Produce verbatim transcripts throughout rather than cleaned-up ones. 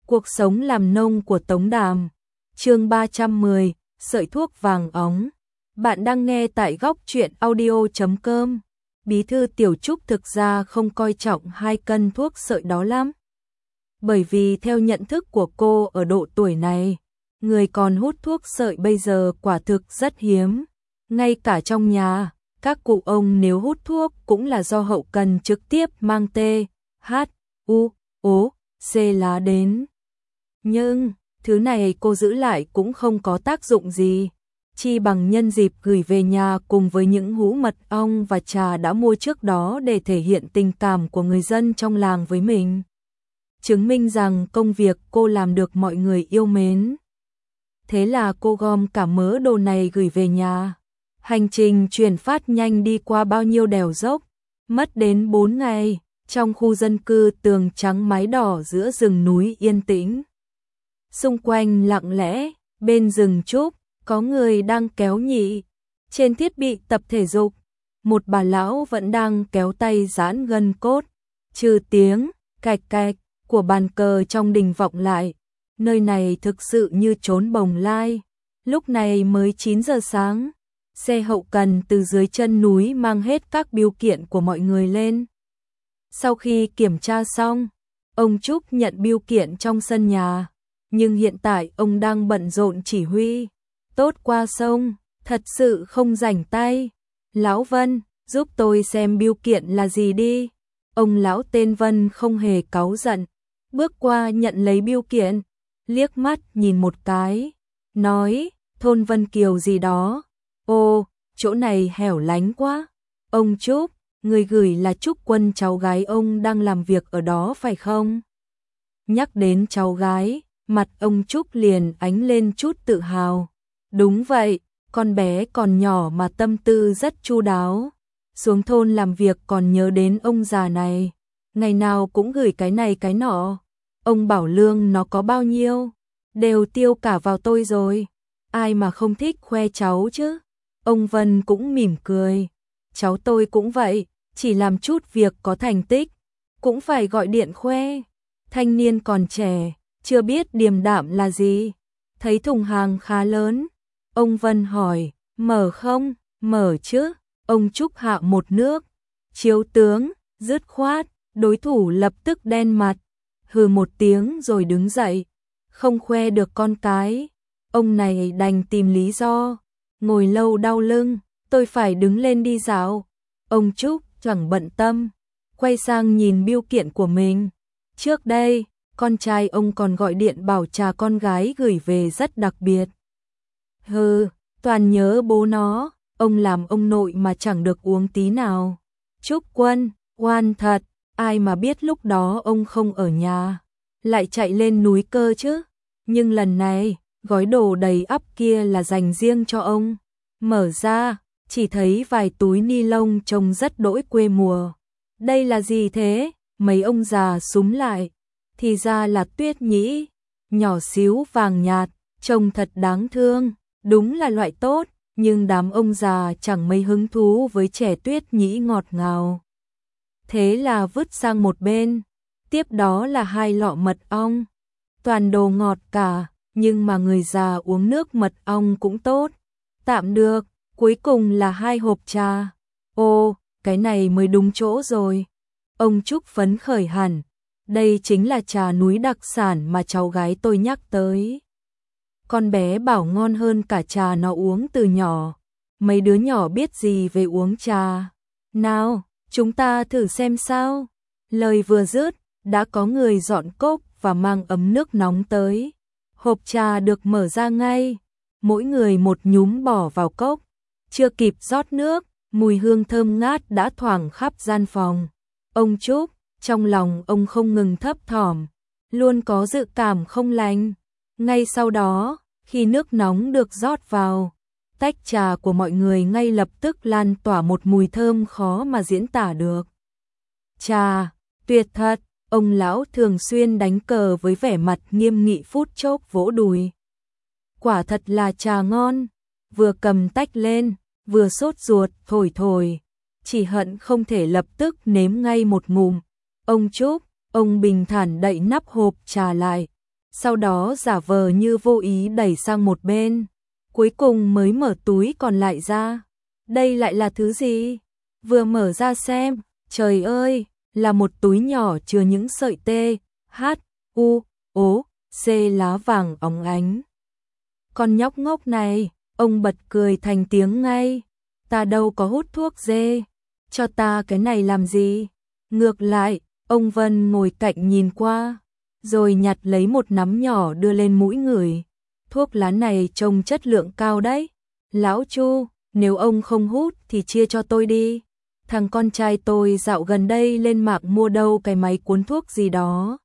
Cuộc sống làm nông của Tống Đàm. Chương ba trăm mười, sợi thuốc vàng óng. Bạn đang nghe tại góc truyện audio chấm com. Bí thư Tiểu Trúc thực ra không coi trọng hai cân thuốc sợi đó lắm. Bởi vì theo nhận thức của cô ở độ tuổi này, người còn hút thuốc sợi bây giờ quả thực rất hiếm. Ngay cả trong nhà, các cụ ông nếu hút thuốc cũng là do hậu cần trực tiếp mang T, H, U, O, C lá đến. Nhưng, thứ này cô giữ lại cũng không có tác dụng gì. Chi bằng nhân dịp gửi về nhà cùng với những hũ mật ong và trà đã mua trước đó để thể hiện tình cảm của người dân trong làng với mình. Chứng minh rằng công việc cô làm được mọi người yêu mến. Thế là cô gom cả mớ đồ này gửi về nhà. Hành trình chuyển phát nhanh đi qua bao nhiêu đèo dốc, mất đến bốn ngày, trong khu dân cư tường trắng mái đỏ giữa rừng núi yên tĩnh. Xung quanh lặng lẽ, bên rừng trúc, có người đang kéo nhị. Trên thiết bị tập thể dục, một bà lão vẫn đang kéo tay giãn gân cốt, trừ tiếng cạch cạch của bàn cờ trong đình vọng lại. Nơi này thực sự như chốn bồng lai. Lúc này mới chín giờ sáng, xe hậu cần từ dưới chân núi mang hết các bưu kiện của mọi người lên. Sau khi kiểm tra xong, ông Trúc nhận bưu kiện trong sân nhà, nhưng hiện tại ông đang bận rộn chỉ huy. Tốt qua sông, thật sự không rảnh tay. Lão Vân, giúp tôi xem bưu kiện là gì đi. Ông lão tên Vân không hề cáu giận, bước qua nhận lấy bưu kiện, liếc mắt nhìn một cái, nói, thôn Vân Kiều gì đó. Ô, chỗ này hẻo lánh quá. Ông Trúc, người gửi là Trúc Quân, cháu gái ông đang làm việc ở đó phải không? Nhắc đến cháu gái, mặt ông Trúc liền ánh lên chút tự hào. Đúng vậy, con bé còn nhỏ mà tâm tư rất chu đáo. Xuống thôn làm việc còn nhớ đến ông già này, ngày nào cũng gửi cái này cái nọ. Ông bảo lương nó có bao nhiêu, đều tiêu cả vào tôi rồi. Ai mà không thích khoe cháu chứ. Ông Vân cũng mỉm cười. Cháu tôi cũng vậy, chỉ làm chút việc có thành tích, cũng phải gọi điện khoe. Thanh niên còn trẻ, chưa biết điềm đạm là gì. Thấy thùng hàng khá lớn, ông Vân hỏi, mở không? Mở chứ. Ông Trúc hạ một nước. Chiếu tướng, dứt khoát, đối thủ lập tức đen mặt. Hừ một tiếng rồi đứng dậy. Không khoe được con cái, ông này đành tìm lý do. Ngồi lâu đau lưng, tôi phải đứng lên đi dạo. Ông Trúc chẳng bận tâm, quay sang nhìn bưu kiện của mình. Trước đây, con trai ông còn gọi điện bảo trà con gái gửi về rất đặc biệt. Hừ, toàn nhớ bố nó, ông làm ông nội mà chẳng được uống tí nào. Trúc Quân, oan thật, ai mà biết lúc đó ông không ở nhà, lại chạy lên núi cơ chứ. Nhưng lần này, gói đồ đầy ắp kia là dành riêng cho ông. Mở ra, chỉ thấy vài túi ni lông trông rất đỗi quê mùa. Đây là gì thế? Mấy ông già súm lại. Thì ra là tuyết nhĩ, nhỏ xíu vàng nhạt, trông thật đáng thương. Đúng là loại tốt, nhưng đám ông già chẳng mấy hứng thú với trẻ tuyết nhĩ ngọt ngào. Thế là vứt sang một bên. Tiếp đó là hai lọ mật ong. Toàn đồ ngọt cả, nhưng mà người già uống nước mật ong cũng tốt. Tạm được, cuối cùng là hai hộp trà. Ô, cái này mới đúng chỗ rồi. Ông Trúc phấn khởi hẳn. Đây chính là trà núi đặc sản mà cháu gái tôi nhắc tới. Con bé bảo ngon hơn cả trà nó uống từ nhỏ. Mấy đứa nhỏ biết gì về uống trà. Nào, chúng ta thử xem sao. Lời vừa dứt, đã có người dọn cốc và mang ấm nước nóng tới. Hộp trà được mở ra ngay. Mỗi người một nhúm bỏ vào cốc. Chưa kịp rót nước, mùi hương thơm ngát đã thoảng khắp gian phòng. Ông Trúc, trong lòng ông không ngừng thấp thỏm, luôn có dự cảm không lành. Ngay sau đó, khi nước nóng được rót vào, tách trà của mọi người ngay lập tức lan tỏa một mùi thơm khó mà diễn tả được. Trà, tuyệt thật, ông lão thường xuyên đánh cờ với vẻ mặt nghiêm nghị phút chốc vỗ đùi. Quả thật là trà ngon, vừa cầm tách lên, vừa sốt ruột thổi thổi, chỉ hận không thể lập tức nếm ngay một ngụm. Ông Trúc, ông bình thản đậy nắp hộp trà lại, sau đó giả vờ như vô ý đẩy sang một bên, cuối cùng mới mở túi còn lại ra. Đây lại là thứ gì? Vừa mở ra xem, trời ơi, là một túi nhỏ chứa những sợi tê, hát, u, ố, xê lá vàng óng ánh. Con nhóc ngốc này, ông bật cười thành tiếng ngay. Ta đâu có hút thuốc dê, cho ta cái này làm gì? Ngược lại, ông Vân ngồi cạnh nhìn qua, rồi nhặt lấy một nắm nhỏ đưa lên mũi ngửi. Thuốc lá này trông chất lượng cao đấy. Lão Chu, nếu ông không hút thì chia cho tôi đi. Thằng con trai tôi dạo gần đây lên mạng mua đâu cái máy cuốn thuốc gì đó.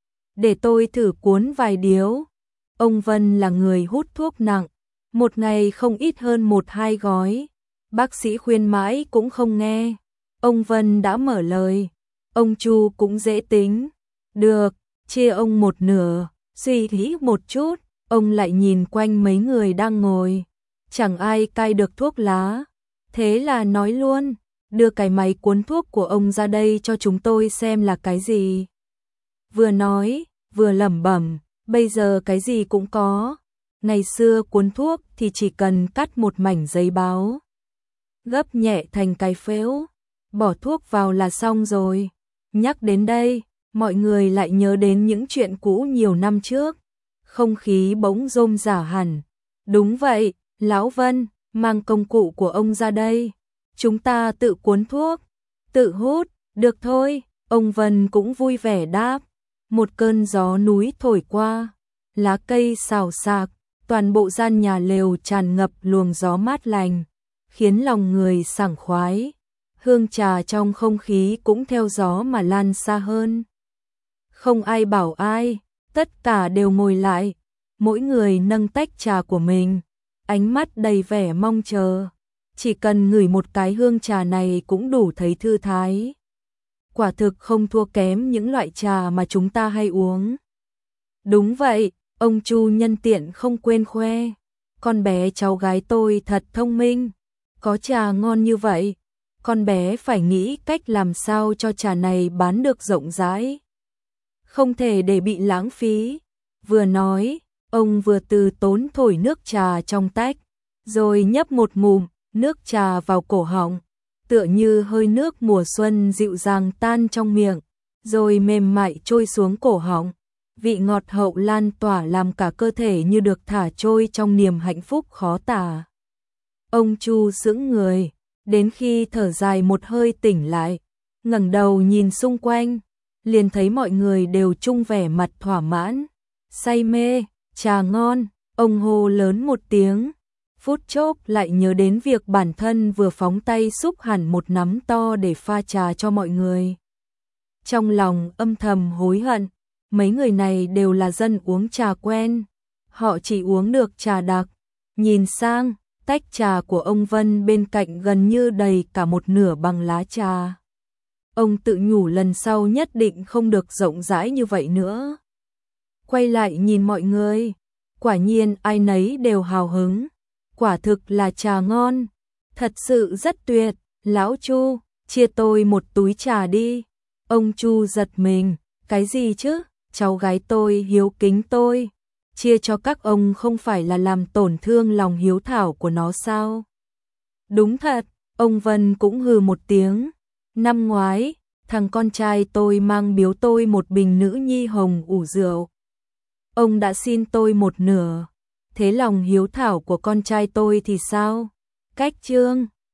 Để tôi thử cuốn vài điếu. Ông Vân là người hút thuốc nặng, một ngày không ít hơn một hai gói. Bác sĩ khuyên mãi cũng không nghe. Ông Vân đã mở lời. Ông Chu cũng dễ tính. Được, chia ông một nửa. Suy nghĩ một chút, ông lại nhìn quanh mấy người đang ngồi. Chẳng ai cai được thuốc lá. Thế là nói luôn, đưa cái máy cuốn thuốc của ông ra đây cho chúng tôi xem là cái gì. Vừa nói, vừa lẩm bẩm, bây giờ cái gì cũng có. Ngày xưa cuốn thuốc thì chỉ cần cắt một mảnh giấy báo, gấp nhẹ thành cái phễu, bỏ thuốc vào là xong rồi. Nhắc đến đây, mọi người lại nhớ đến những chuyện cũ nhiều năm trước. Không khí bỗng rôm rả hẳn. Đúng vậy, Lão Vân, mang công cụ của ông ra đây. Chúng ta tự cuốn thuốc, tự hút, được thôi. Ông Vân cũng vui vẻ đáp. Một cơn gió núi thổi qua, lá cây xào xạc, toàn bộ gian nhà lều tràn ngập luồng gió mát lành, khiến lòng người sảng khoái. Hương trà trong không khí cũng theo gió mà lan xa hơn. Không ai bảo ai, tất cả đều ngồi lại, mỗi người nâng tách trà của mình, ánh mắt đầy vẻ mong chờ. Chỉ cần ngửi một cái hương trà này cũng đủ thấy thư thái. Quả thực không thua kém những loại trà mà chúng ta hay uống. Đúng vậy, ông Chu nhân tiện không quên khoe. Con bé cháu gái tôi thật thông minh, có trà ngon như vậy. Con bé phải nghĩ cách làm sao cho trà này bán được rộng rãi. Không thể để bị lãng phí. Vừa nói, ông vừa từ tốn thổi nước trà trong tách, rồi nhấp một ngụm, nước trà vào cổ họng, tựa như hơi nước mùa xuân dịu dàng tan trong miệng, rồi mềm mại trôi xuống cổ họng. Vị ngọt hậu lan tỏa làm cả cơ thể như được thả trôi trong niềm hạnh phúc khó tả. Ông Chu sững người, đến khi thở dài một hơi tỉnh lại, ngẩng đầu nhìn xung quanh, liền thấy mọi người đều chung vẻ mặt thỏa mãn, say mê, trà ngon. Ông hô lớn một tiếng, phút chốc lại nhớ đến việc bản thân vừa phóng tay xúc hẳn một nắm to để pha trà cho mọi người. Trong lòng âm thầm hối hận, mấy người này đều là dân uống trà quen, họ chỉ uống được trà đặc. Nhìn sang, tách trà của ông Vân bên cạnh gần như đầy cả một nửa bằng lá trà. Ông tự nhủ lần sau nhất định không được rộng rãi như vậy nữa. Quay lại nhìn mọi người, quả nhiên ai nấy đều hào hứng. Quả thực là trà ngon, thật sự rất tuyệt. Lão Chu, chia tôi một túi trà đi. Ông Chu giật mình, cái gì chứ? Cháu gái tôi hiếu kính tôi, chia cho các ông không phải là làm tổn thương lòng hiếu thảo của nó sao? Đúng thật, ông Vân cũng hừ một tiếng. Năm ngoái, thằng con trai tôi mang biếu tôi một bình nữ nhi hồng ủ rượu. Ông đã xin tôi một nửa, thế lòng hiếu thảo của con trai tôi thì sao? Cách chương